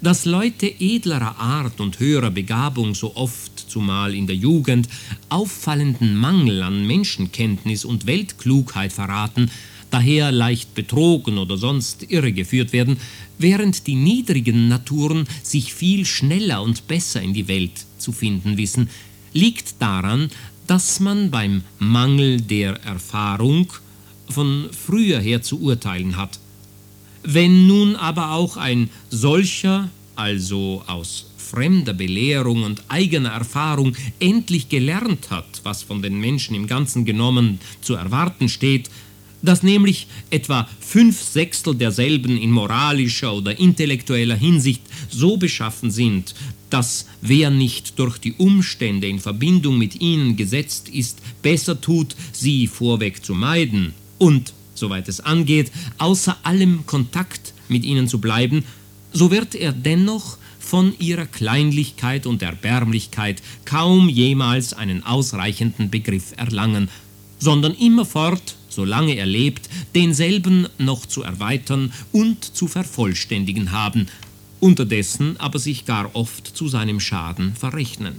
Dass Leute edlerer Art und höherer Begabung so oft, zumal in der Jugend, auffallenden Mangel an Menschenkenntnis und Weltklugheit verraten, daher leicht betrogen oder sonst irregeführt werden, während die niedrigen Naturen sich viel schneller und besser in die Welt zu finden wissen, liegt daran, dass man beim Mangel der Erfahrung von früher her zu urteilen hat. Wenn nun aber auch ein solcher, also aus fremder Belehrung und eigener Erfahrung endlich gelernt hat, was von den Menschen im Ganzen genommen zu erwarten steht, dass nämlich etwa 5/6 derselben in moralischer oder intellektueller Hinsicht so beschaffen sind, dass wer nicht durch die Umstände in Verbindung mit ihnen gesetzt ist, besser tut, sie vorweg zu meiden und, soweit es angeht, außer allem Kontakt mit ihnen zu bleiben, so wird er dennoch von ihrer Kleinlichkeit und Erbärmlichkeit kaum jemals einen ausreichenden Begriff erlangen, sondern immerfort, solange er lebt, denselben noch zu erweitern und zu vervollständigen haben, unterdessen aber sich gar oft zu seinem Schaden verrechnen.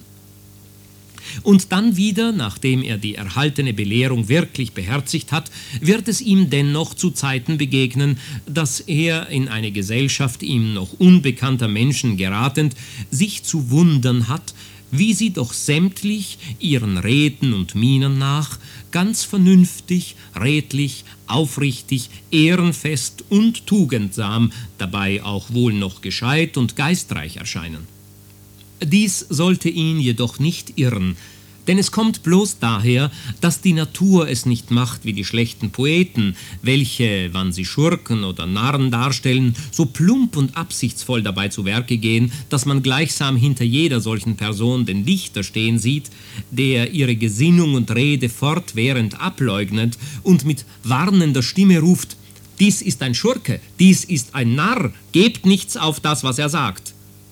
Und dann wieder, nachdem er die erhaltene Belehrung wirklich beherzigt hat, wird es ihm dennoch zu Zeiten begegnen, dass er in eine Gesellschaft ihm noch unbekannter Menschen geratend sich zu wundern hat, wie sie doch sämtlich ihren Reden und Mienen nach ganz vernünftig, redlich, aufrichtig, ehrenfest und tugendsam, dabei auch wohl noch gescheit und geistreich erscheinen. Dies sollte ihn jedoch nicht irren, denn es kommt bloß daher, dass die Natur es nicht macht wie die schlechten Poeten, welche, wann sie Schurken oder Narren darstellen, so plump und absichtsvoll dabei zu Werke gehen, dass man gleichsam hinter jeder solchen Person den Dichter stehen sieht, der ihre Gesinnung und Rede fortwährend ableugnet und mit warnender Stimme ruft: »Dies ist ein Schurke, dies ist ein Narr, gebt nichts auf das, was er sagt.«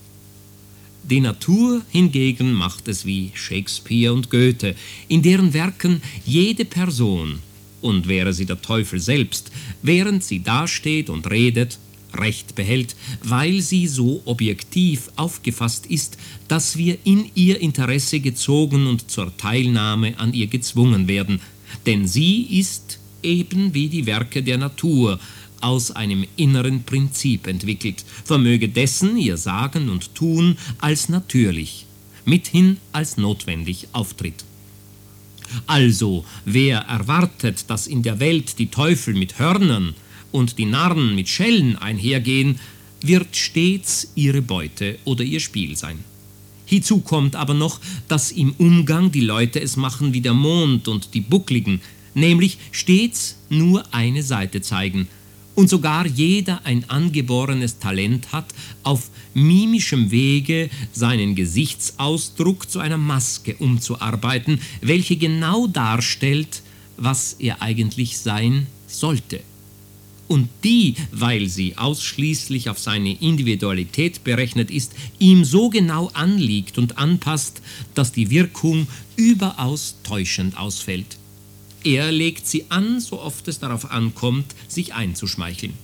Die Natur hingegen macht es wie Shakespeare und Goethe, in deren Werken jede Person, und wäre sie der Teufel selbst, während sie dasteht und redet, Recht behält, weil sie so objektiv aufgefasst ist, dass wir in ihr Interesse gezogen und zur Teilnahme an ihr gezwungen werden, denn sie ist eben wie die Werke der Natur, aus einem inneren Prinzip entwickelt, vermöge dessen ihr Sagen und Tun als natürlich, mithin als notwendig auftritt. Also, wer erwartet, dass in der Welt die Teufel mit Hörnern und die Narren mit Schellen einhergehen, wird stets ihre Beute oder ihr Spiel sein. Hinzu kommt aber noch, dass im Umgang die Leute es machen wie der Mond und die Buckligen, nämlich stets nur eine Seite zeigen, und sogar jeder ein angeborenes Talent hat, auf mimischem Wege seinen Gesichtsausdruck zu einer Maske umzuarbeiten, welche genau darstellt, was er eigentlich sein sollte. Und die, weil sie ausschließlich auf seine Individualität berechnet ist, ihm so genau anliegt und anpasst, dass die Wirkung überaus täuschend ausfällt. Er legt sie an, so oft es darauf ankommt, sich einzuschmeicheln.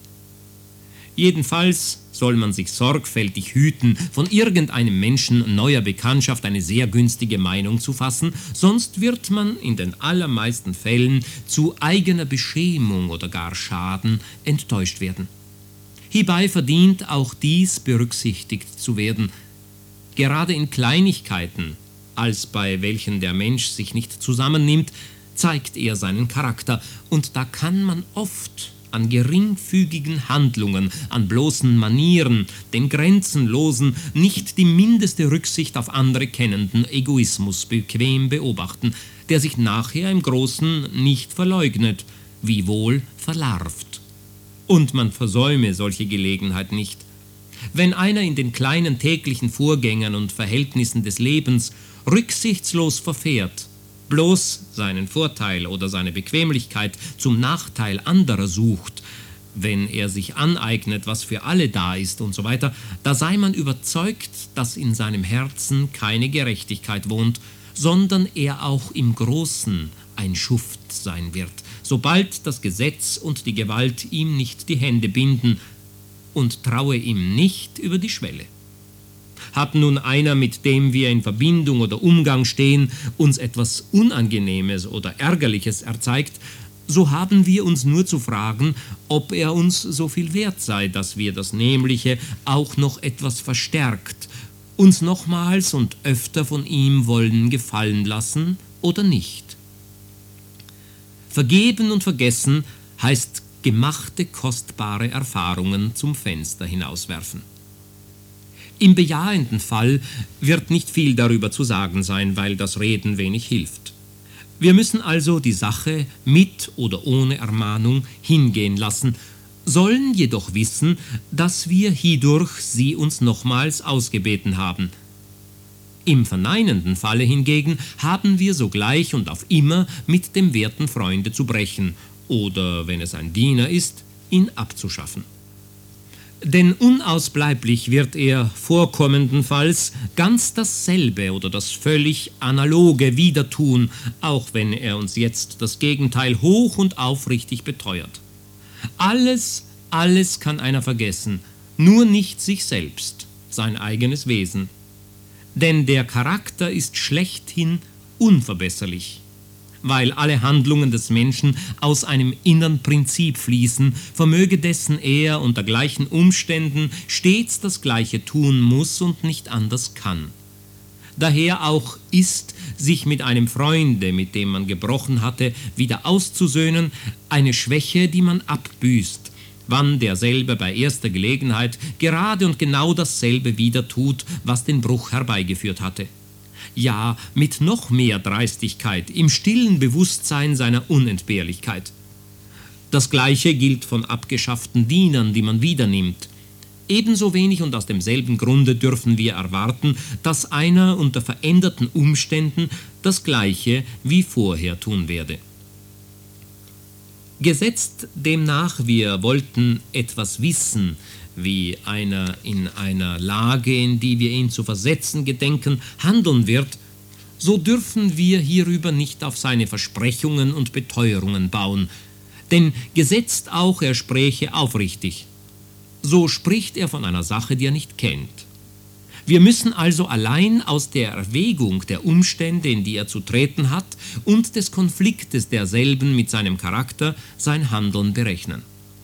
Jedenfalls soll man sich sorgfältig hüten, von irgendeinem Menschen neuer Bekanntschaft eine sehr günstige Meinung zu fassen, sonst wird man in den allermeisten Fällen zu eigener Beschämung oder gar Schaden enttäuscht werden. Hierbei verdient auch dies berücksichtigt zu werden. Gerade in Kleinigkeiten, als bei welchen der Mensch sich nicht zusammennimmt, zeigt er seinen Charakter, und da kann man oft an geringfügigen Handlungen, an bloßen Manieren, den grenzenlosen, nicht die mindeste Rücksicht auf andere kennenden Egoismus bequem beobachten, der sich nachher im Großen nicht verleugnet, wiewohl verlarvt. Und man versäume solche Gelegenheit nicht. Wenn einer in den kleinen täglichen Vorgängen und Verhältnissen des Lebens rücksichtslos verfährt, bloß seinen Vorteil oder seine Bequemlichkeit zum Nachteil anderer sucht, wenn er sich aneignet, was für alle da ist und so weiter, da sei man überzeugt, dass in seinem Herzen keine Gerechtigkeit wohnt, sondern er auch im Großen ein Schuft sein wird, sobald das Gesetz und die Gewalt ihm nicht die Hände binden und traue ihm nicht über die Schwelle. Hat nun einer, mit dem wir in Verbindung oder Umgang stehen, uns etwas Unangenehmes oder Ärgerliches erzeigt, so haben wir uns nur zu fragen, ob er uns so viel wert sei, dass wir das Nämliche auch noch etwas verstärkt, uns nochmals und öfter von ihm wollen gefallen lassen oder nicht. Vergeben und vergessen heißt gemachte kostbare Erfahrungen zum Fenster hinauswerfen. Im bejahenden Fall wird nicht viel darüber zu sagen sein, weil das Reden wenig hilft. Wir müssen also die Sache mit oder ohne Ermahnung hingehen lassen, sollen jedoch wissen, dass wir hierdurch sie uns nochmals ausgebeten haben. Im verneinenden Falle hingegen haben wir sogleich und auf immer mit dem werten Freunde zu brechen oder, wenn es ein Diener ist, ihn abzuschaffen. Denn unausbleiblich wird er vorkommendenfalls ganz dasselbe oder das völlig Analoge wieder tun, auch wenn er uns jetzt das Gegenteil hoch und aufrichtig beteuert. Alles kann einer vergessen, nur nicht sich selbst, sein eigenes Wesen. Denn der Charakter ist schlechthin unverbesserlich. Weil alle Handlungen des Menschen aus einem innern Prinzip fließen, vermöge dessen er unter gleichen Umständen stets das Gleiche tun muss und nicht anders kann. Daher auch ist, sich mit einem Freunde, mit dem man gebrochen hatte, wieder auszusöhnen, eine Schwäche, die man abbüßt, wann derselbe bei erster Gelegenheit gerade und genau dasselbe wieder tut, was den Bruch herbeigeführt hatte. Ja, mit noch mehr Dreistigkeit, im stillen Bewusstsein seiner Unentbehrlichkeit. Das Gleiche gilt von abgeschafften Dienern, die man widernimmt. Ebenso wenig und aus demselben Grunde dürfen wir erwarten, dass einer unter veränderten Umständen das Gleiche wie vorher tun werde. Gesetzt demnach, wir wollten etwas wissen, wie einer in einer Lage, in die wir ihn zu versetzen gedenken, handeln wird, so dürfen wir hierüber nicht auf seine Versprechungen und Beteuerungen bauen, denn gesetzt auch, er spräche aufrichtig, so spricht er von einer Sache, die er nicht kennt. Wir müssen also allein aus der Erwägung der Umstände, in die er zu treten hat, und des Konfliktes derselben mit seinem Charakter sein Handeln berechnen.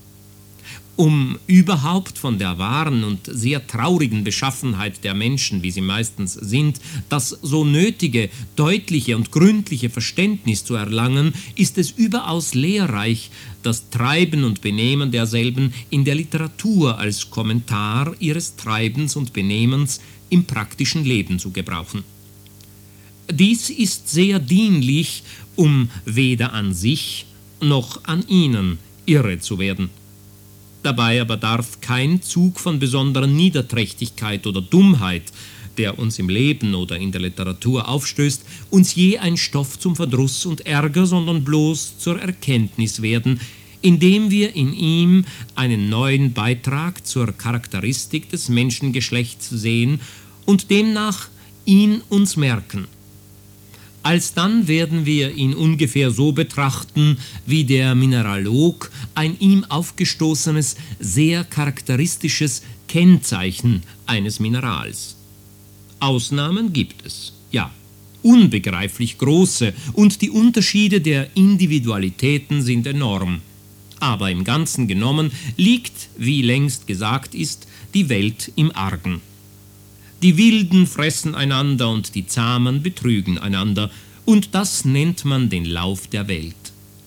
Um überhaupt von der wahren und sehr traurigen Beschaffenheit der Menschen, wie sie meistens sind, das so nötige, deutliche und gründliche Verständnis zu erlangen, ist es überaus lehrreich, das Treiben und Benehmen derselben in der Literatur als Kommentar ihres Treibens und Benehmens im praktischen Leben zu gebrauchen. Dies ist sehr dienlich, um weder an sich noch an ihnen irre zu werden. Dabei aber darf kein Zug von besonderer Niederträchtigkeit oder Dummheit, der uns im Leben oder in der Literatur aufstößt, uns je ein Stoff zum Verdruss und Ärger, sondern bloß zur Erkenntnis werden, indem wir in ihm einen neuen Beitrag zur Charakteristik des Menschengeschlechts sehen und demnach ihn uns merken. Alsdann werden wir ihn ungefähr so betrachten, wie der Mineralog ein ihm aufgestoßenes, sehr charakteristisches Kennzeichen eines Minerals. Ausnahmen gibt es, ja, unbegreiflich große, und die Unterschiede der Individualitäten sind enorm. Aber im Ganzen genommen liegt, wie längst gesagt ist, die Welt im Argen. Die Wilden fressen einander und die Zahmen betrügen einander, und das nennt man den Lauf der Welt.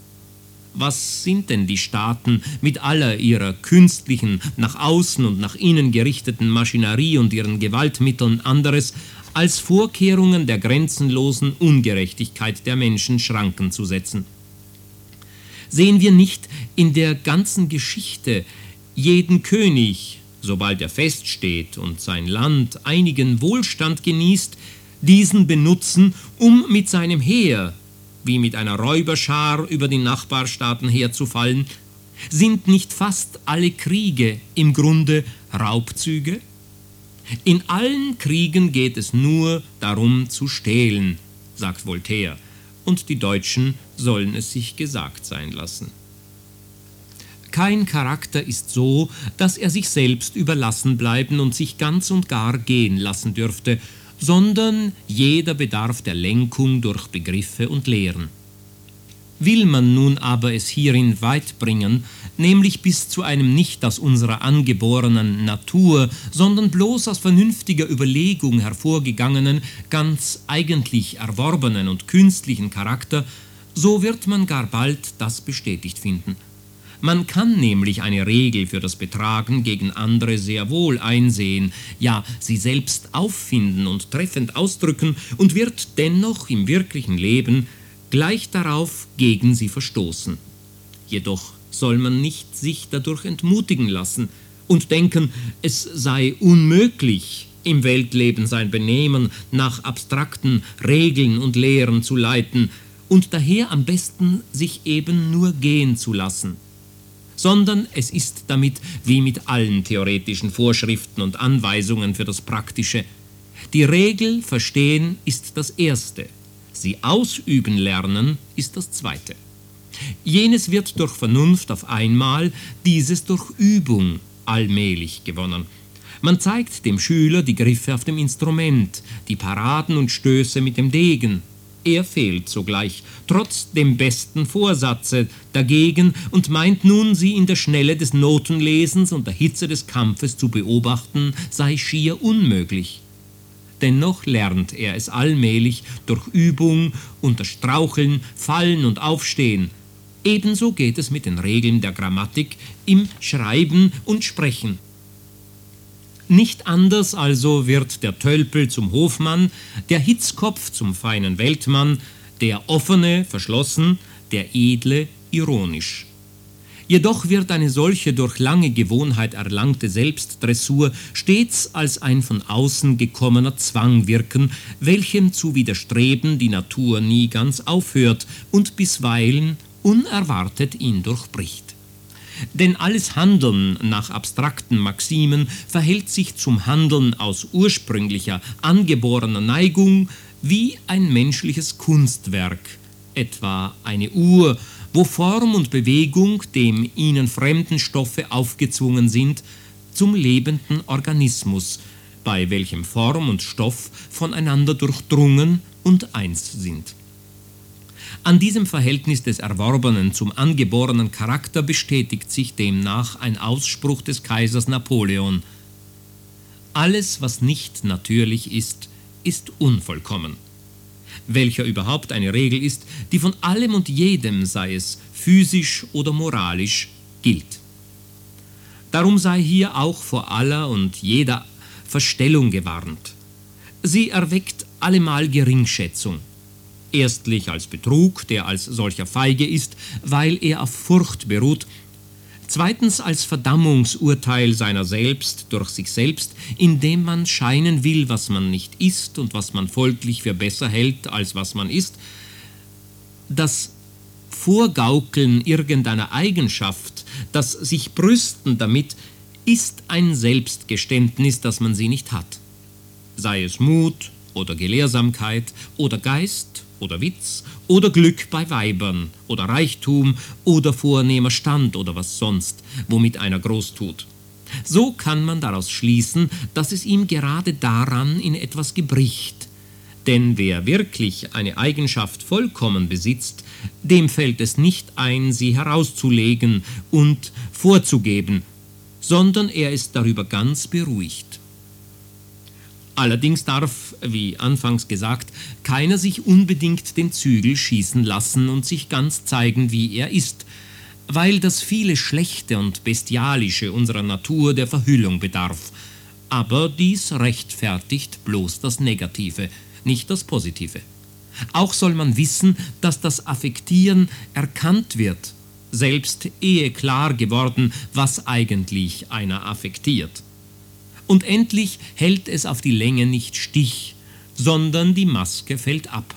Was sind denn die Staaten mit aller ihrer künstlichen, nach außen und nach innen gerichteten Maschinerie und ihren Gewaltmitteln anderes, als Vorkehrungen der grenzenlosen Ungerechtigkeit der Menschen Schranken zu setzen? Sehen wir nicht in der ganzen Geschichte jeden König, sobald er feststeht und sein Land einigen Wohlstand genießt, diesen benutzen, um mit seinem Heer, wie mit einer Räuberschar über die Nachbarstaaten herzufallen? Sind nicht fast alle Kriege im Grunde Raubzüge? In allen Kriegen geht es nur darum zu stehlen, sagt Voltaire, und die Deutschen sollen es sich gesagt sein lassen. Kein Charakter ist so, dass er sich selbst überlassen bleiben und sich ganz und gar gehen lassen dürfte, sondern jeder bedarf der Lenkung durch Begriffe und Lehren. Will man nun aber es hierin weit bringen, nämlich bis zu einem nicht aus unserer angeborenen Natur, sondern bloß aus vernünftiger Überlegung hervorgegangenen, ganz eigentlich erworbenen und künstlichen Charakter, so wird man gar bald das bestätigt finden. Man kann nämlich eine Regel für das Betragen gegen andere sehr wohl einsehen, ja, sie selbst auffinden und treffend ausdrücken und wird dennoch im wirklichen Leben gleich darauf gegen sie verstoßen. Jedoch soll man nicht sich dadurch entmutigen lassen und denken, es sei unmöglich, im Weltleben sein Benehmen nach abstrakten Regeln und Lehren zu leiten und daher am besten sich eben nur gehen zu lassen. Sondern es ist damit wie mit allen theoretischen Vorschriften und Anweisungen für das Praktische. Die Regel verstehen ist das Erste, sie ausüben lernen ist das Zweite. Jenes wird durch Vernunft auf einmal, dieses durch Übung allmählich gewonnen. Man zeigt dem Schüler die Griffe auf dem Instrument, die Paraden und Stöße mit dem Degen. Er fehlt sogleich, trotz dem besten Vorsatze, dagegen und meint nun, sie in der Schnelle des Notenlesens und der Hitze des Kampfes zu beobachten, sei schier unmöglich. Dennoch lernt er es allmählich durch Übung, unter Straucheln, Fallen und Aufstehen. Ebenso geht es mit den Regeln der Grammatik im Schreiben und Sprechen. Nicht anders also wird der Tölpel zum Hofmann, der Hitzkopf zum feinen Weltmann, der Offene verschlossen, der Edle ironisch. Jedoch wird eine solche durch lange Gewohnheit erlangte Selbstdressur stets als ein von außen gekommener Zwang wirken, welchem zu widerstreben die Natur nie ganz aufhört und bisweilen unerwartet ihn durchbricht. Denn alles Handeln nach abstrakten Maximen verhält sich zum Handeln aus ursprünglicher, angeborener Neigung wie ein menschliches Kunstwerk, etwa eine Uhr, wo Form und Bewegung dem ihnen fremden Stoffe aufgezwungen sind, zum lebenden Organismus, bei welchem Form und Stoff voneinander durchdrungen und eins sind. An diesem Verhältnis des Erworbenen zum angeborenen Charakter bestätigt sich demnach ein Ausspruch des Kaisers Napoleon: Alles, was nicht natürlich ist, ist unvollkommen. Welcher überhaupt eine Regel ist, die von allem und jedem, sei es physisch oder moralisch, gilt. Darum sei hier auch vor aller und jeder Verstellung gewarnt. Sie erweckt allemal Geringschätzung. Erstlich als Betrug, der als solcher feige ist, weil er auf Furcht beruht. Zweitens als Verdammungsurteil seiner selbst durch sich selbst, indem man scheinen will, was man nicht ist und was man folglich für besser hält, als was man ist. Das Vorgaukeln irgendeiner Eigenschaft, das sich Brüsten damit, ist ein Selbstgeständnis, dass man sie nicht hat. Sei es Mut oder Gelehrsamkeit oder Geist oder Witz oder Glück bei Weibern oder Reichtum oder vornehmer Stand oder was sonst, womit einer groß tut. So kann man daraus schließen, dass es ihm gerade daran in etwas gebricht. Denn wer wirklich eine Eigenschaft vollkommen besitzt, dem fällt es nicht ein, sie herauszulegen und vorzugeben, sondern er ist darüber ganz beruhigt. Allerdings darf, wie anfangs gesagt, keiner sich unbedingt den Zügel schießen lassen und sich ganz zeigen, wie er ist, weil das viele Schlechte und Bestialische unserer Natur der Verhüllung bedarf. Aber dies rechtfertigt bloß das Negative, nicht das Positive. Auch soll man wissen, dass das Affektieren erkannt wird, selbst ehe klar geworden, was eigentlich einer affektiert. Und endlich hält es auf die Länge nicht Stich, sondern die Maske fällt ab.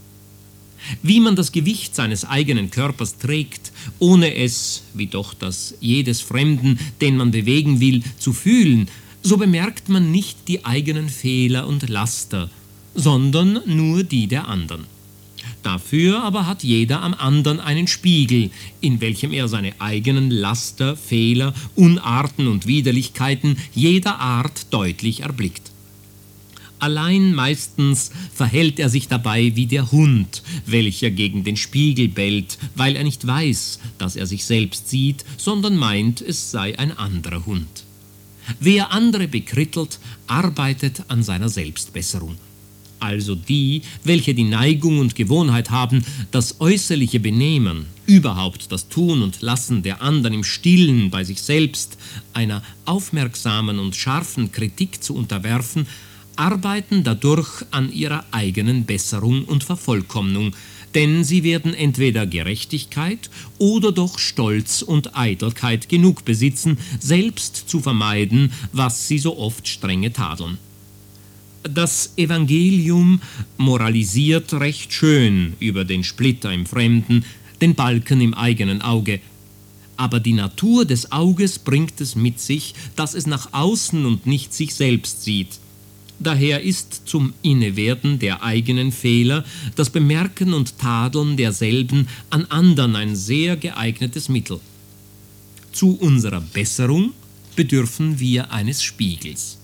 Wie man das Gewicht seines eigenen Körpers trägt, ohne es, wie doch das jedes Fremden, den man bewegen will, zu fühlen, so bemerkt man nicht die eigenen Fehler und Laster, sondern nur die der anderen. Dafür aber hat jeder am anderen einen Spiegel, in welchem er seine eigenen Laster, Fehler, Unarten und Widerlichkeiten jeder Art deutlich erblickt. Allein meistens verhält er sich dabei wie der Hund, welcher gegen den Spiegel bellt, weil er nicht weiß, dass er sich selbst sieht, sondern meint, es sei ein anderer Hund. Wer andere bekrittelt, arbeitet an seiner Selbstbesserung. Also die, welche die Neigung und Gewohnheit haben, das äußerliche Benehmen, überhaupt das Tun und Lassen der anderen im Stillen bei sich selbst, einer aufmerksamen und scharfen Kritik zu unterwerfen, arbeiten dadurch an ihrer eigenen Besserung und Vervollkommnung, denn sie werden entweder Gerechtigkeit oder doch Stolz und Eitelkeit genug besitzen, selbst zu vermeiden, was sie so oft strenge tadeln. Das Evangelium moralisiert recht schön über den Splitter im Fremden, den Balken im eigenen Auge. Aber die Natur des Auges bringt es mit sich, dass es nach außen und nicht sich selbst sieht. Daher ist zum Innewerden der eigenen Fehler das Bemerken und Tadeln derselben an andern ein sehr geeignetes Mittel. Zu unserer Besserung bedürfen wir eines Spiegels.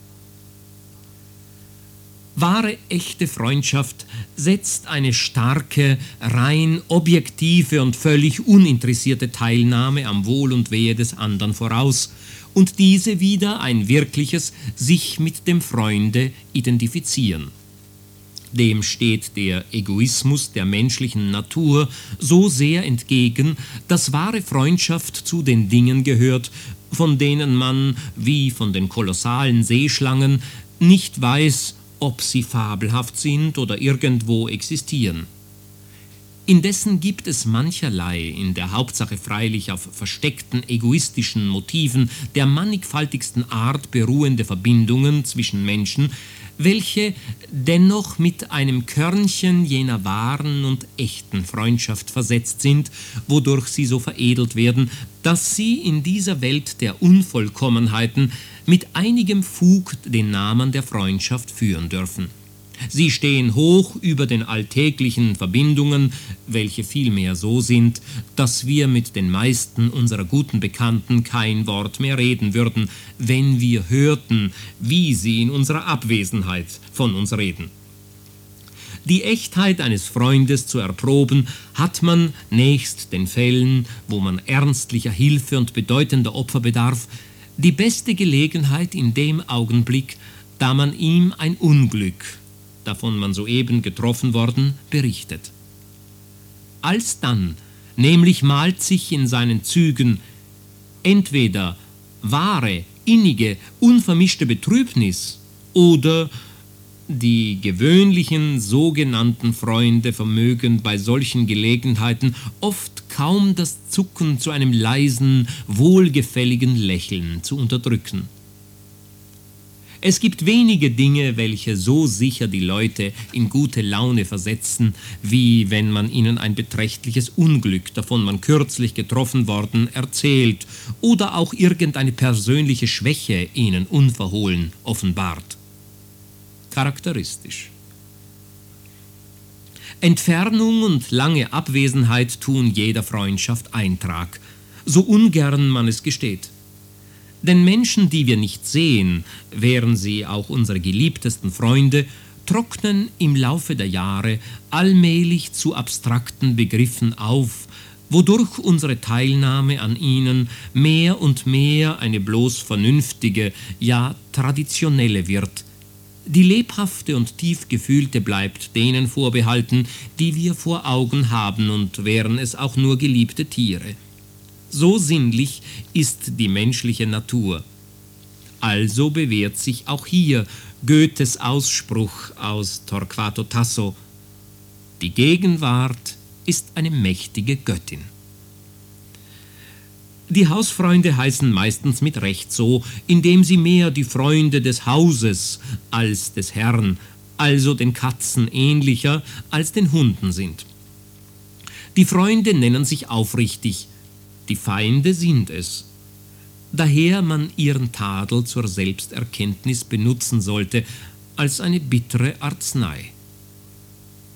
Wahre, echte Freundschaft setzt eine starke, rein objektive und völlig uninteressierte Teilnahme am Wohl und Wehe des anderen voraus und diese wieder ein wirkliches sich mit dem Freunde identifizieren. Dem steht der Egoismus der menschlichen Natur so sehr entgegen, dass wahre Freundschaft zu den Dingen gehört, von denen man, wie von den kolossalen Seeschlangen, nicht weiß, ob sie fabelhaft sind oder irgendwo existieren. Indessen gibt es mancherlei, in der Hauptsache freilich auf versteckten egoistischen Motiven der mannigfaltigsten Art beruhende Verbindungen zwischen Menschen, welche dennoch mit einem Körnchen jener wahren und echten Freundschaft versetzt sind, wodurch sie so veredelt werden, dass sie in dieser Welt der Unvollkommenheiten mit einigem Fug den Namen der Freundschaft führen dürfen. Sie stehen hoch über den alltäglichen Verbindungen, welche vielmehr so sind, dass wir mit den meisten unserer guten Bekannten kein Wort mehr reden würden, wenn wir hörten, wie sie in unserer Abwesenheit von uns reden. Die Echtheit eines Freundes zu erproben, hat man, nächst den Fällen, wo man ernstlicher Hilfe und bedeutender Opfer bedarf, die beste Gelegenheit in dem Augenblick, da man ihm ein Unglück, davon man soeben getroffen worden, berichtet. Alsdann nämlich malt sich in seinen Zügen entweder wahre, innige, unvermischte Betrübnis oder die gewöhnlichen sogenannten Freunde vermögen bei solchen Gelegenheiten oft kaum das Zucken zu einem leisen, wohlgefälligen Lächeln zu unterdrücken. Es gibt wenige Dinge, welche so sicher die Leute in gute Laune versetzen, wie wenn man ihnen ein beträchtliches Unglück, davon man kürzlich getroffen worden, erzählt oder auch irgendeine persönliche Schwäche ihnen unverhohlen offenbart. Charakteristisch. Entfernung und lange Abwesenheit tun jeder Freundschaft Eintrag, so ungern man es gesteht. Denn Menschen, die wir nicht sehen, wären sie auch unsere geliebtesten Freunde, trocknen im Laufe der Jahre allmählich zu abstrakten Begriffen auf, wodurch unsere Teilnahme an ihnen mehr und mehr eine bloß vernünftige, ja traditionelle wird. Die lebhafte und tief gefühlte bleibt denen vorbehalten, die wir vor Augen haben und wären es auch nur geliebte Tiere. So sinnlich ist die menschliche Natur. Also bewährt sich auch hier Goethes Ausspruch aus Torquato Tasso: Die Gegenwart ist eine mächtige Göttin. Die Hausfreunde heißen meistens mit Recht so, indem sie mehr die Freunde des Hauses als des Herrn, also den Katzen ähnlicher als den Hunden sind. Die Freunde nennen sich aufrichtig, die Feinde sind es. Daher man ihren Tadel zur Selbsterkenntnis benutzen sollte, als eine bittere Arznei.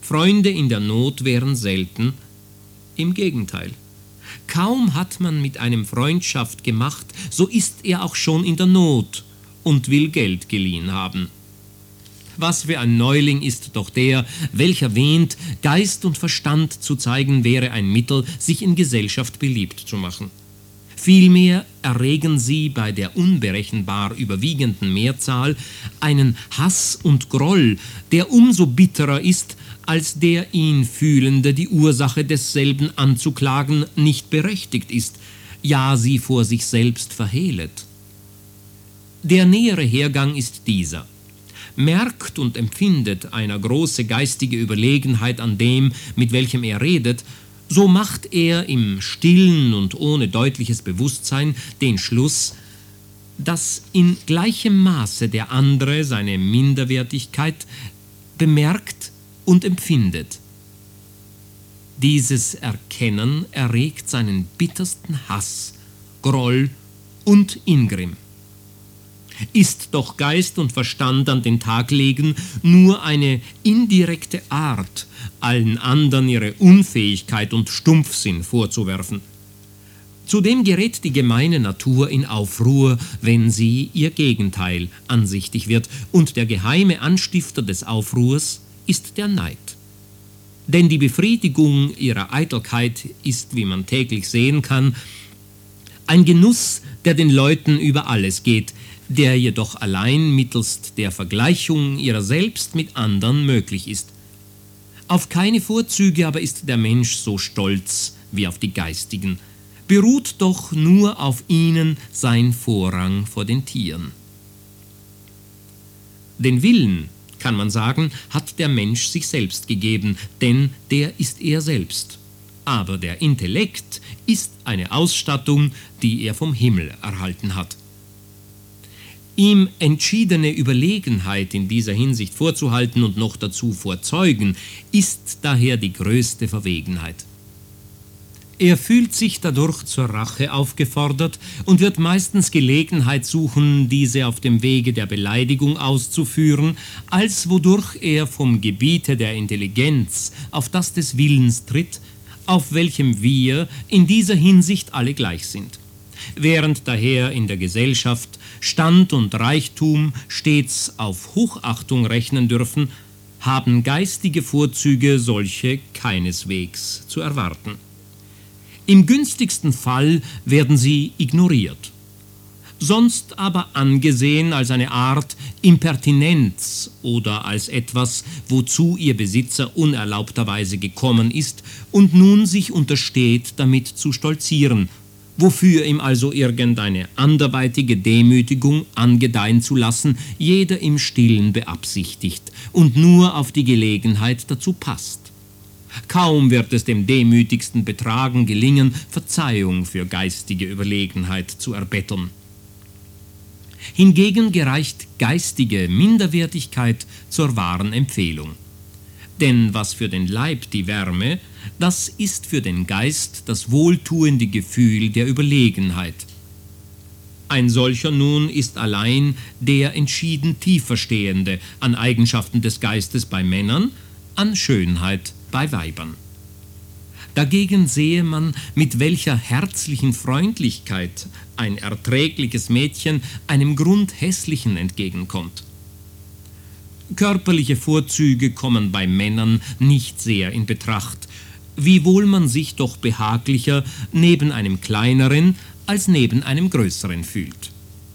Freunde in der Not wären selten, im Gegenteil. Kaum hat man mit einem Freundschaft gemacht, so ist er auch schon in der Not und will Geld geliehen haben. Was für ein Neuling ist doch der, welcher wähnt, Geist und Verstand zu zeigen wäre ein Mittel, sich in Gesellschaft beliebt zu machen. Vielmehr erregen sie bei der unberechenbar überwiegenden Mehrzahl einen Hass und Groll, der umso bitterer ist, als der ihn Fühlende die Ursache desselben anzuklagen nicht berechtigt ist, ja sie vor sich selbst verhehlet. Der nähere Hergang ist dieser. Merkt und empfindet einer große geistige Überlegenheit an dem, mit welchem er redet, so macht er im stillen und ohne deutliches Bewusstsein den Schluss, dass in gleichem Maße der andere seine Minderwertigkeit bemerkt und empfindet. Dieses Erkennen erregt seinen bittersten Hass, Groll und Ingrimm. Ist doch Geist und Verstand an den Tag legen nur eine indirekte Art, allen anderen ihre Unfähigkeit und Stumpfsinn vorzuwerfen. Zudem gerät die gemeine Natur in Aufruhr, wenn sie ihr Gegenteil ansichtig wird, und der geheime Anstifter des Aufruhrs ist der Neid. Denn die Befriedigung ihrer Eitelkeit ist, wie man täglich sehen kann, ein Genuss, der den Leuten über alles geht, der jedoch allein mittelst der Vergleichung ihrer selbst mit anderen möglich ist. Auf keine Vorzüge aber ist der Mensch so stolz wie auf die geistigen, beruht doch nur auf ihnen sein Vorrang vor den Tieren. Den Willen, kann man sagen, hat der Mensch sich selbst gegeben, denn der ist er selbst. Aber der Intellekt ist eine Ausstattung, die er vom Himmel erhalten hat. Ihm entschiedene Überlegenheit in dieser Hinsicht vorzuhalten und noch dazu vorzeugen, ist daher die größte Verwegenheit. Er fühlt sich dadurch zur Rache aufgefordert und wird meistens Gelegenheit suchen, diese auf dem Wege der Beleidigung auszuführen, als wodurch er vom Gebiete der Intelligenz auf das des Willens tritt, auf welchem wir in dieser Hinsicht alle gleich sind. Während daher in der Gesellschaft Stand und Reichtum stets auf Hochachtung rechnen dürfen, haben geistige Vorzüge solche keineswegs zu erwarten. Im günstigsten Fall werden sie ignoriert, sonst aber angesehen als eine Art Impertinenz oder als etwas, wozu ihr Besitzer unerlaubterweise gekommen ist und nun sich untersteht, damit zu stolzieren, wofür ihm also irgendeine anderweitige Demütigung angedeihen zu lassen, jeder im Stillen beabsichtigt und nur auf die Gelegenheit dazu passt. Kaum wird es dem demütigsten Betragen gelingen, Verzeihung für geistige Überlegenheit zu erbetteln. Hingegen gereicht geistige Minderwertigkeit zur wahren Empfehlung. Denn was für den Leib die Wärme, das ist für den Geist das wohltuende Gefühl der Überlegenheit. Ein solcher nun ist allein der entschieden tieferstehende an Eigenschaften des Geistes bei Männern, an Schönheit bei Weibern. Dagegen sehe man, mit welcher herzlichen Freundlichkeit ein erträgliches Mädchen einem Grundhässlichen entgegenkommt. Körperliche Vorzüge kommen bei Männern nicht sehr in Betracht, wiewohl man sich doch behaglicher neben einem kleineren als neben einem größeren fühlt.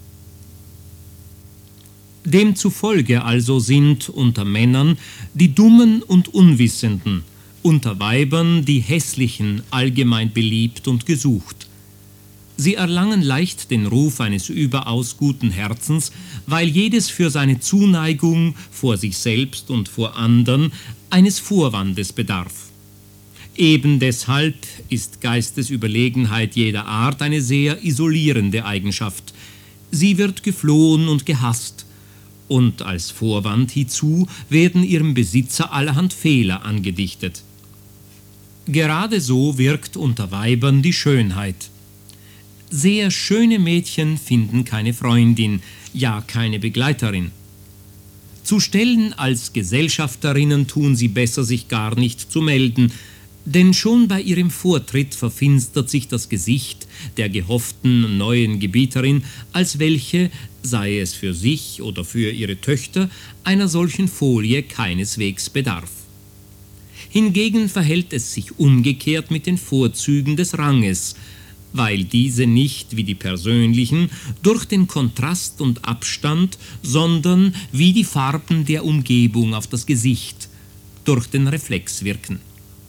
Demzufolge also sind unter Männern die Dummen und Unwissenden, unter Weibern die Hässlichen allgemein beliebt und gesucht. Sie erlangen leicht den Ruf eines überaus guten Herzens, weil jedes für seine Zuneigung vor sich selbst und vor andern eines Vorwandes bedarf. Eben deshalb ist Geistesüberlegenheit jeder Art eine sehr isolierende Eigenschaft. Sie wird geflohen und gehasst, und als Vorwand hiezu werden ihrem Besitzer allerhand Fehler angedichtet. Gerade so wirkt unter Weibern die Schönheit. Sehr schöne Mädchen finden keine Freundin, ja keine Begleiterin. Zu Stellen als Gesellschafterinnen tun sie besser, sich gar nicht zu melden, denn schon bei ihrem Vortritt verfinstert sich das Gesicht der gehofften neuen Gebieterin, als welche, sei es für sich oder für ihre Töchter, einer solchen Folie keineswegs bedarf. Hingegen verhält es sich umgekehrt mit den Vorzügen des Ranges, weil diese nicht wie die persönlichen durch den Kontrast und Abstand, sondern wie die Farben der Umgebung auf das Gesicht durch den Reflex wirken.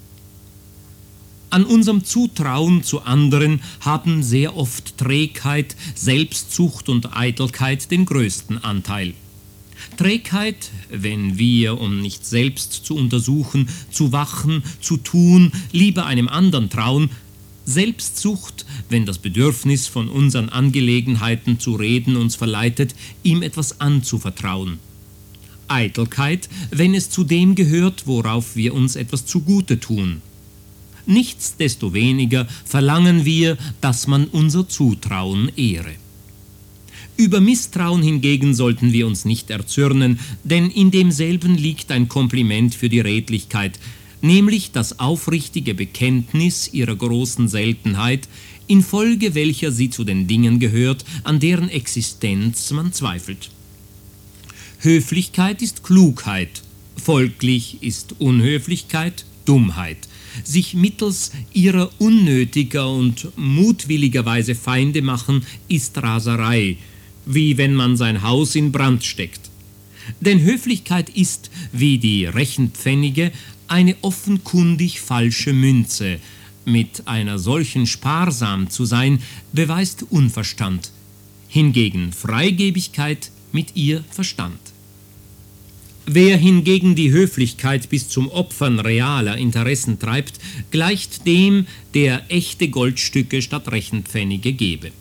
An unserem Zutrauen zu anderen haben sehr oft Trägheit, Selbstsucht und Eitelkeit den größten Anteil. Trägheit, wenn wir, um nicht selbst zu untersuchen, zu wachen, zu tun, lieber einem anderen trauen. Selbstsucht, wenn das Bedürfnis von unseren Angelegenheiten zu reden uns verleitet, ihm etwas anzuvertrauen. Eitelkeit, wenn es zu dem gehört, worauf wir uns etwas zugute tun. Nichtsdestoweniger verlangen wir, dass man unser Zutrauen ehre. Über Misstrauen hingegen sollten wir uns nicht erzürnen, denn in demselben liegt ein Kompliment für die Redlichkeit, nämlich das aufrichtige Bekenntnis ihrer großen Seltenheit, infolge welcher sie zu den Dingen gehört, an deren Existenz man zweifelt. Höflichkeit ist Klugheit, folglich ist Unhöflichkeit Dummheit. Sich mittels ihrer unnötiger und mutwilligerweise Feinde machen, ist Raserei, wie wenn man sein Haus in Brand steckt. Denn Höflichkeit ist, wie die Rechenpfennige, eine offenkundig falsche Münze. Mit einer solchen sparsam zu sein, beweist Unverstand. Hingegen Freigebigkeit mit ihr Verstand. Wer hingegen die Höflichkeit bis zum Opfern realer Interessen treibt, gleicht dem, der echte Goldstücke statt Rechenpfennige gebe.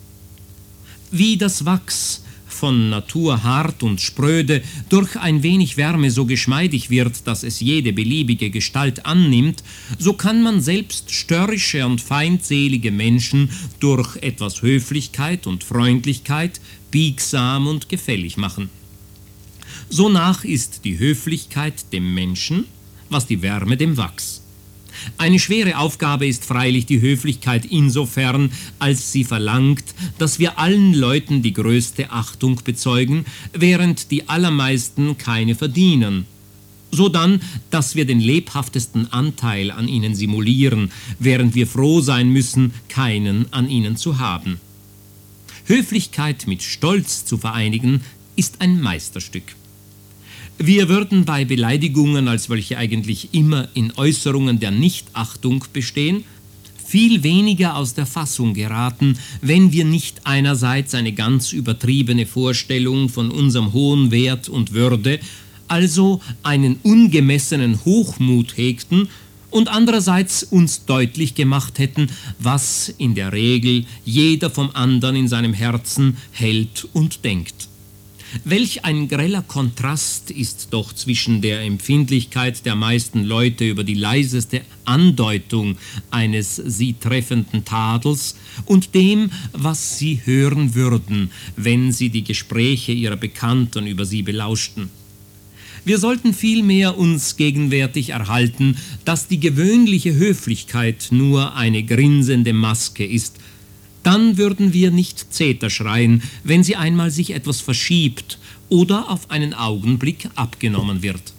Wie das Wachs, von Natur hart und spröde, durch ein wenig Wärme so geschmeidig wird, dass es jede beliebige Gestalt annimmt, so kann man selbst störrische und feindselige Menschen durch etwas Höflichkeit und Freundlichkeit biegsam und gefällig machen. Sonach ist die Höflichkeit dem Menschen, was die Wärme dem Wachs. Eine schwere Aufgabe ist freilich die Höflichkeit insofern, als sie verlangt, dass wir allen Leuten die größte Achtung bezeugen, während die allermeisten keine verdienen. Sodann, dass wir den lebhaftesten Anteil an ihnen simulieren, während wir froh sein müssen, keinen an ihnen zu haben. Höflichkeit mit Stolz zu vereinigen, ist ein Meisterstück. Wir würden bei Beleidigungen, als welche eigentlich immer in Äußerungen der Nichtachtung bestehen, viel weniger aus der Fassung geraten, wenn wir nicht einerseits eine ganz übertriebene Vorstellung von unserem hohen Wert und Würde, also einen ungemessenen Hochmut hegten, und andererseits uns deutlich gemacht hätten, was in der Regel jeder vom anderen in seinem Herzen hält und denkt. Welch ein greller Kontrast ist doch zwischen der Empfindlichkeit der meisten Leute über die leiseste Andeutung eines sie treffenden Tadels und dem, was sie hören würden, wenn sie die Gespräche ihrer Bekannten über sie belauschten. Wir sollten vielmehr uns gegenwärtig erhalten, dass die gewöhnliche Höflichkeit nur eine grinsende Maske ist. Dann würden wir nicht Zeter schreien, wenn sie einmal sich etwas verschiebt oder auf einen Augenblick abgenommen wird.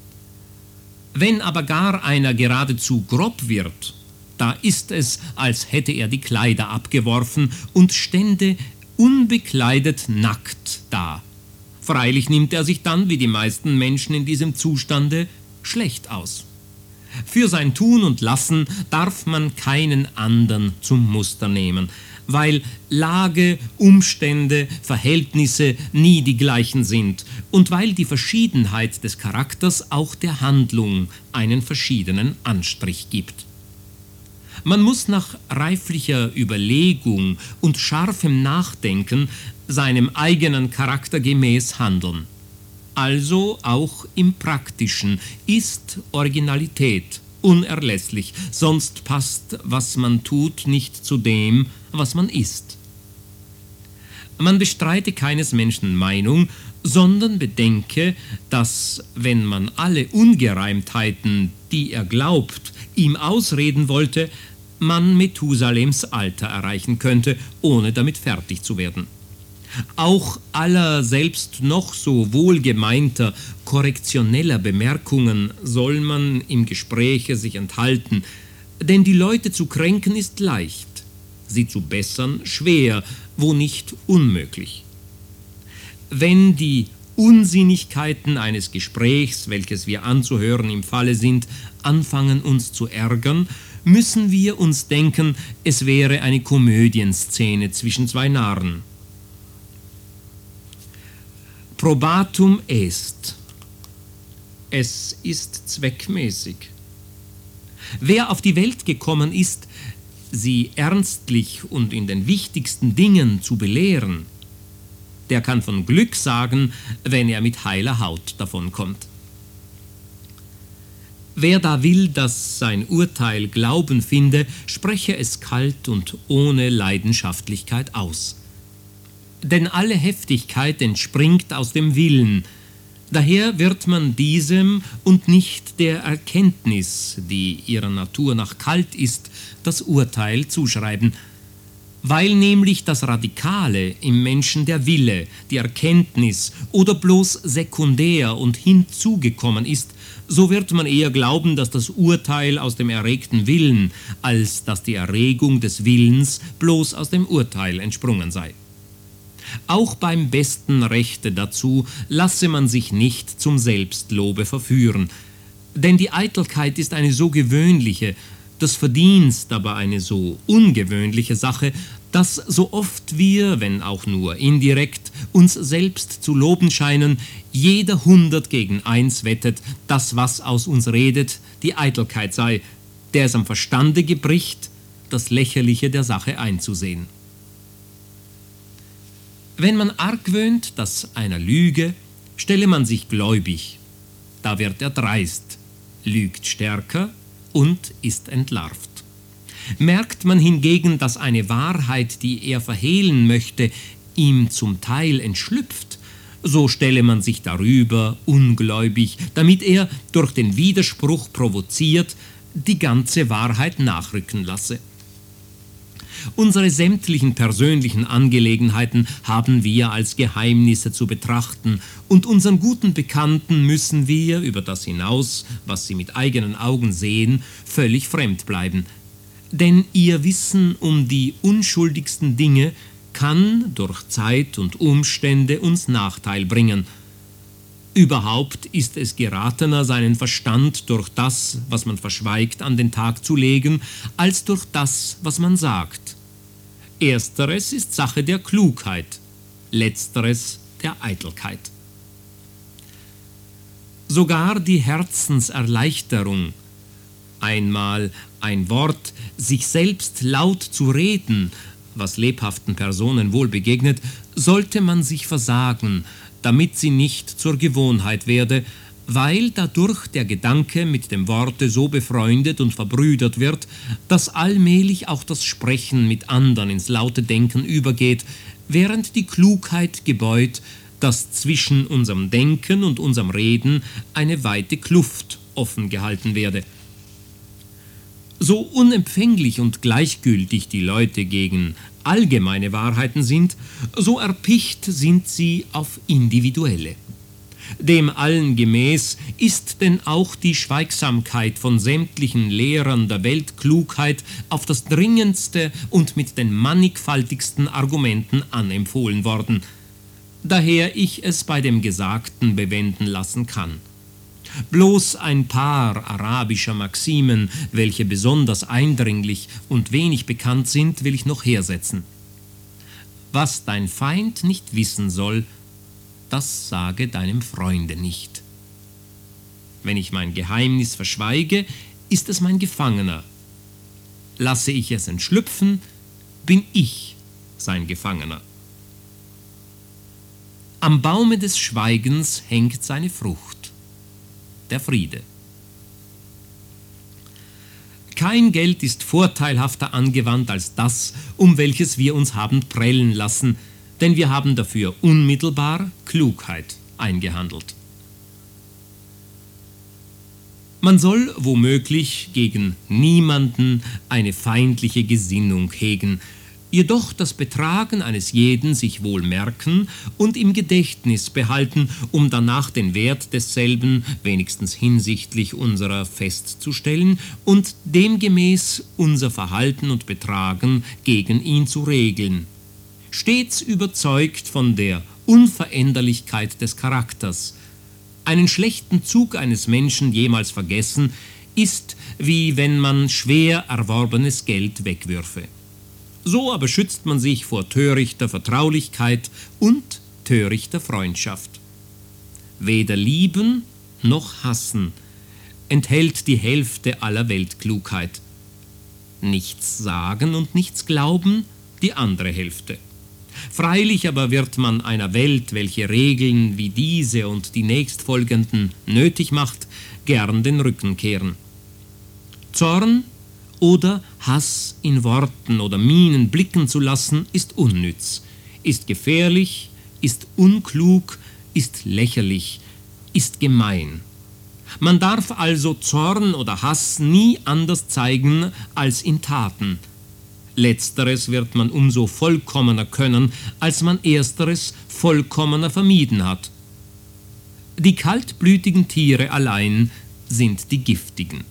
Wenn aber gar einer geradezu grob wird, da ist es, als hätte er die Kleider abgeworfen und stände unbekleidet nackt da. Freilich nimmt er sich dann, wie die meisten Menschen in diesem Zustande, schlecht aus. Für sein Tun und Lassen darf man keinen anderen zum Muster nehmen, weil Lage, Umstände, Verhältnisse nie die gleichen sind und weil die Verschiedenheit des Charakters auch der Handlung einen verschiedenen Anstrich gibt. Man muss nach reiflicher Überlegung und scharfem Nachdenken seinem eigenen Charakter gemäß handeln. Also auch im Praktischen ist Originalität unerlässlich, sonst passt, was man tut, nicht zu dem, was man ist. Man bestreite keines Menschen Meinung, sondern bedenke, dass, wenn man alle Ungereimtheiten, die er glaubt, ihm ausreden wollte, man Methusalems Alter erreichen könnte, ohne damit fertig zu werden. Auch aller selbst noch so wohlgemeinter, korrektioneller Bemerkungen soll man im Gespräche sich enthalten, denn die Leute zu kränken ist leicht, sie zu bessern schwer, wo nicht unmöglich. Wenn die Unsinnigkeiten eines Gesprächs, welches wir anzuhören im Falle sind, anfangen uns zu ärgern, müssen wir uns denken, es wäre eine Komödienszene zwischen zwei Narren. Probatum est. Es ist zweckmäßig. Wer auf die Welt gekommen ist, sie ernstlich und in den wichtigsten Dingen zu belehren, der kann von Glück sagen, wenn er mit heiler Haut davonkommt. Wer da will, dass sein Urteil Glauben finde, spreche es kalt und ohne Leidenschaftlichkeit aus. Denn alle Heftigkeit entspringt aus dem Willen, daher wird man diesem und nicht der Erkenntnis, die ihrer Natur nach kalt ist, das Urteil zuschreiben, weil nämlich das Radikale im Menschen der Wille, die Erkenntnis oder bloß sekundär und hinzugekommen ist, so wird man eher glauben, dass das Urteil aus dem erregten Willen, als dass die Erregung des Willens bloß aus dem Urteil entsprungen sei. Auch beim besten Rechte dazu lasse man sich nicht zum Selbstlobe verführen, denn die Eitelkeit ist eine so gewöhnliche, das Verdienst aber eine so ungewöhnliche Sache, dass so oft wir, wenn auch nur indirekt, uns selbst zu loben scheinen, jeder 100 gegen 1 wettet, dass was aus uns redet, die Eitelkeit sei, der es am Verstande gebricht, das Lächerliche der Sache einzusehen. Wenn man argwöhnt, dass einer lüge, stelle man sich gläubig, da wird er dreist, lügt stärker und ist entlarvt. Merkt man hingegen, dass eine Wahrheit, die er verhehlen möchte, ihm zum Teil entschlüpft, so stelle man sich darüber ungläubig, damit er, durch den Widerspruch provoziert, die ganze Wahrheit nachrücken lasse. Unsere sämtlichen persönlichen Angelegenheiten haben wir als Geheimnisse zu betrachten, und unseren guten Bekannten müssen wir, über das hinaus, was sie mit eigenen Augen sehen, völlig fremd bleiben. Denn ihr Wissen um die unschuldigsten Dinge kann durch Zeit und Umstände uns Nachteil bringen. Überhaupt ist es geratener, seinen Verstand durch das, was man verschweigt, an den Tag zu legen, als durch das, was man sagt. Ersteres ist Sache der Klugheit, letzteres der Eitelkeit. Sogar die Herzenserleichterung, einmal ein Wort, sich selbst laut zu reden, was lebhaften Personen wohl begegnet, sollte man sich versagen, damit sie nicht zur Gewohnheit werde, weil dadurch der Gedanke mit dem Worte so befreundet und verbrüdert wird, dass allmählich auch das Sprechen mit anderen ins laute Denken übergeht, während die Klugheit gebeut, dass zwischen unserem Denken und unserem Reden eine weite Kluft offen gehalten werde. So unempfänglich und gleichgültig die Leute gegen allgemeine Wahrheiten sind, so erpicht sind sie auf individuelle. Dem allen gemäß ist denn auch die Schweigsamkeit von sämtlichen Lehrern der Weltklugheit auf das dringendste und mit den mannigfaltigsten Argumenten anempfohlen worden, daher ich es bei dem Gesagten bewenden lassen kann. Bloß ein paar arabischer Maximen, welche besonders eindringlich und wenig bekannt sind, will ich noch hersetzen. Was dein Feind nicht wissen soll, das sage deinem Freunde nicht. Wenn ich mein Geheimnis verschweige, ist es mein Gefangener. Lasse ich es entschlüpfen, bin ich sein Gefangener. Am Baume des Schweigens hängt seine Frucht, der Friede. Kein Geld ist vorteilhafter angewandt als das, um welches wir uns haben prellen lassen, denn wir haben dafür unmittelbar Klugheit eingehandelt. Man soll womöglich gegen niemanden eine feindliche Gesinnung hegen, jedoch das Betragen eines jeden sich wohl merken und im Gedächtnis behalten, um danach den Wert desselben wenigstens hinsichtlich unserer festzustellen und demgemäß unser Verhalten und Betragen gegen ihn zu regeln. Stets überzeugt von der Unveränderlichkeit des Charakters. Einen schlechten Zug eines Menschen jemals vergessen, ist, wie wenn man schwer erworbenes Geld wegwürfe. So aber schützt man sich vor törichter Vertraulichkeit und törichter Freundschaft. Weder lieben noch hassen enthält die Hälfte aller Weltklugheit. Nichts sagen und nichts glauben, die andere Hälfte. Freilich aber wird man einer Welt, welche Regeln wie diese und die nächstfolgenden nötig macht, gern den Rücken kehren. Zorn oder Hass in Worten oder Mienen blicken zu lassen, ist unnütz, ist gefährlich, ist unklug, ist lächerlich, ist gemein. Man darf also Zorn oder Hass nie anders zeigen als in Taten. Letzteres wird man umso vollkommener können, als man ersteres vollkommener vermieden hat. Die kaltblütigen Tiere allein sind die giftigen.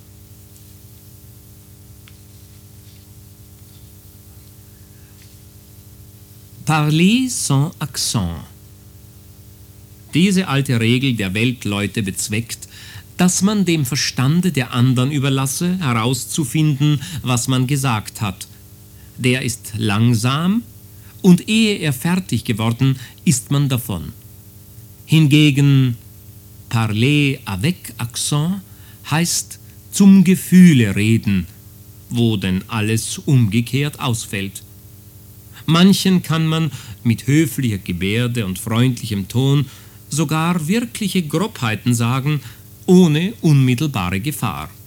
Parler sans accent. Diese alte Regel der Weltleute bezweckt, dass man dem Verstande der anderen überlasse, herauszufinden, was man gesagt hat. Der ist langsam, und ehe er fertig geworden, ist man davon. Hingegen parler avec accent heißt zum Gefühle reden, wo denn alles umgekehrt ausfällt. Manchen kann man mit höflicher Gebärde und freundlichem Ton sogar wirkliche Grobheiten sagen, ohne unmittelbare Gefahr.